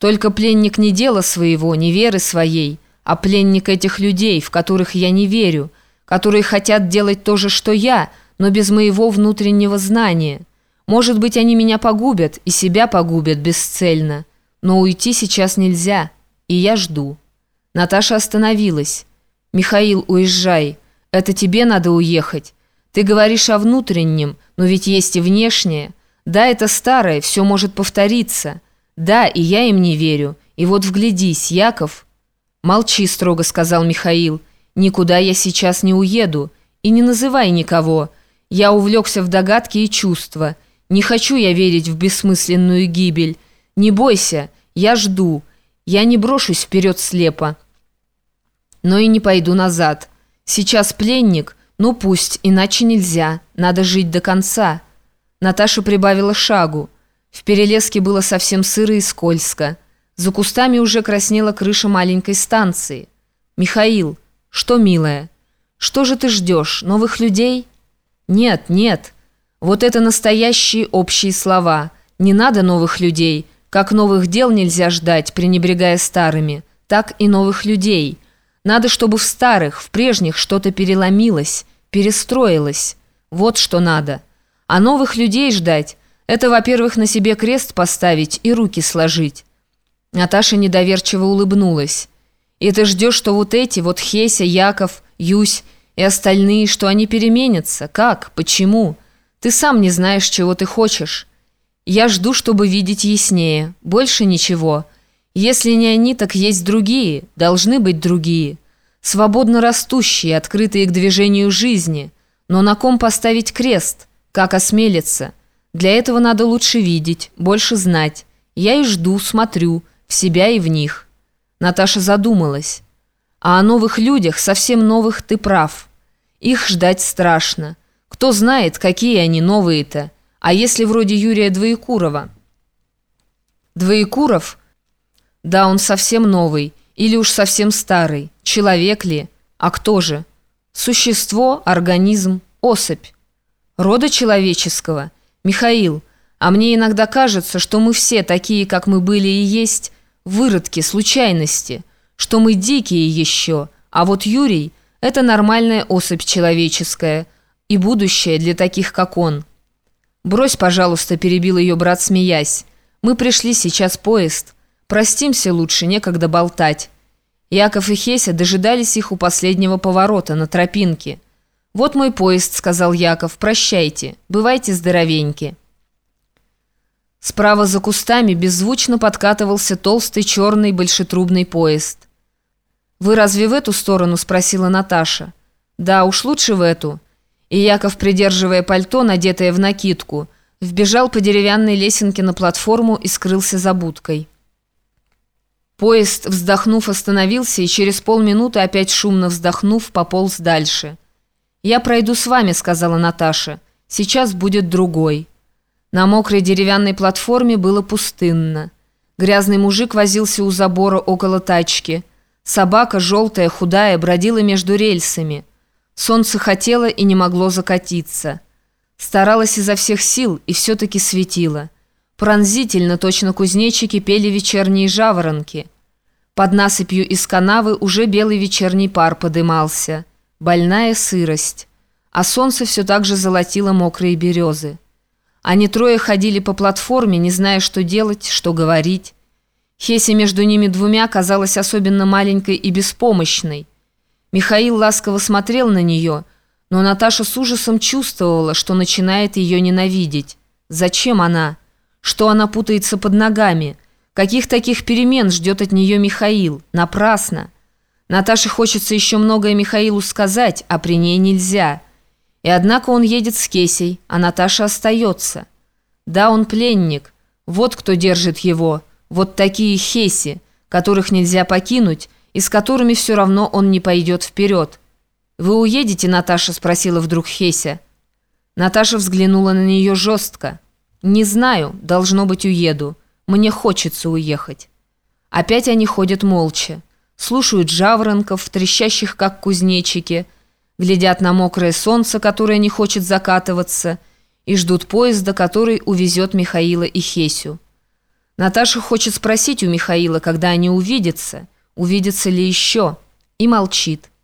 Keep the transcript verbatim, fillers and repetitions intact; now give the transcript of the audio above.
Только пленник не дела своего, не веры своей, а пленник этих людей, в которых я не верю, которые хотят делать то же, что я, но без моего внутреннего знания. Может быть, они меня погубят и себя погубят бесцельно, но уйти сейчас нельзя, и я жду». Наташа остановилась. «Михаил, уезжай. Это тебе надо уехать. Ты говоришь о внутреннем, но ведь есть и внешнее. Да, это старое, все может повториться. Да, и я им не верю. И вот вглядись, Яков». «Молчи», — строго сказал Михаил. «Никуда я сейчас не уеду. И не называй никого. Я увлекся в догадки и чувства. Не хочу я верить в бессмысленную гибель. Не бойся, я жду. Я не брошусь вперед слепо, но и не пойду назад. Сейчас пленник, ну пусть, иначе нельзя. Надо жить до конца». Наташа прибавила шагу. В перелеске было совсем сыро и скользко. За кустами уже краснела крыша маленькой станции. «Михаил, что, милая? Что же ты ждешь? Новых людей?» «Нет, нет. Вот это настоящие общие слова. Не надо новых людей. Как новых дел нельзя ждать, пренебрегая старыми, так и новых людей. Надо, чтобы в старых, в прежних что-то переломилось, перестроилось. Вот что надо. А новых людей ждать — это, во-первых, на себе крест поставить и руки сложить». Наташа недоверчиво улыбнулась. «И ты ждешь, что вот эти, вот Хеся, Яков, Юсь и остальные, что они переменятся? Как? Почему? Ты сам не знаешь, чего ты хочешь. Я жду, чтобы видеть яснее. Больше ничего. Если не они, так есть другие, должны быть другие. Свободно растущие, открытые к движению жизни. Но на ком поставить крест? Как осмелиться? Для этого надо лучше видеть, больше знать. Я и жду, смотрю, в себя и в них». Наташа задумалась. «А о новых людях, совсем новых, ты прав. Их ждать страшно. Кто знает, какие они новые-то. А если вроде Юрия Двоекурова?» «Двоекуров? Да, он совсем новый. Или уж совсем старый. Человек ли? А кто же? Существо, организм, особь. Рода человеческого. Михаил, а мне иногда кажется, что мы все такие, как мы были и есть, выродки, случайности, что мы дикие еще, а вот Юрий — это нормальная особь человеческая и будущее для таких, как он». «Брось, пожалуйста», — перебил ее брат, смеясь. «Мы пришли, сейчас поезд. Простимся лучше, некогда болтать». Яков и Хеся дожидались их у последнего поворота на тропинке. «Вот мой поезд», — сказал Яков, — «прощайте, бывайте здоровеньки». Справа за кустами беззвучно подкатывался толстый черный большетрубный поезд. «Вы разве в эту сторону?» — спросила Наташа. «Да, уж лучше в эту». И Яков, придерживая пальто, надетое в накидку, вбежал по деревянной лесенке на платформу и скрылся за будкой. Поезд, вздохнув, остановился и через полминуты, опять шумно вздохнув, пополз дальше. «Я пройду с вами», — сказала Наташа. «Сейчас будет другой». На мокрой деревянной платформе было пустынно. Грязный мужик возился у забора около тачки. Собака, желтая, худая, бродила между рельсами. Солнце хотело и не могло закатиться. Старалась изо всех сил и все-таки светило. Пронзительно, точно кузнечики, пели вечерние жаворонки. Под насыпью из канавы уже белый вечерний пар подымался. Больная сырость. А солнце все так же золотило мокрые березы. Они трое ходили по платформе, не зная, что делать, что говорить. Хеся между ними двумя казалась особенно маленькой и беспомощной. Михаил ласково смотрел на нее, но Наташа с ужасом чувствовала, что начинает ее ненавидеть. Зачем она? Что она путается под ногами? Каких таких перемен ждет от нее Михаил? Напрасно. Наташе хочется еще многое Михаилу сказать, а при ней нельзя. И однако он едет с Хесей, а Наташа остается. Да, он пленник. Вот кто держит его. Вот такие Хеси, которых нельзя покинуть, и с которыми все равно он не пойдет вперед. «Вы уедете, Наташа?» — спросила вдруг Хеся. Наташа взглянула на нее жестко. «Не знаю, должно быть, уеду. Мне хочется уехать». Опять они ходят молча. Слушают жаворонков, трещащих, как кузнечики, глядят на мокрое солнце, которое не хочет закатываться, и ждут поезда, который увезет Михаила и Хесю. Наташа хочет спросить у Михаила, когда они увидятся, увидятся ли еще, и молчит.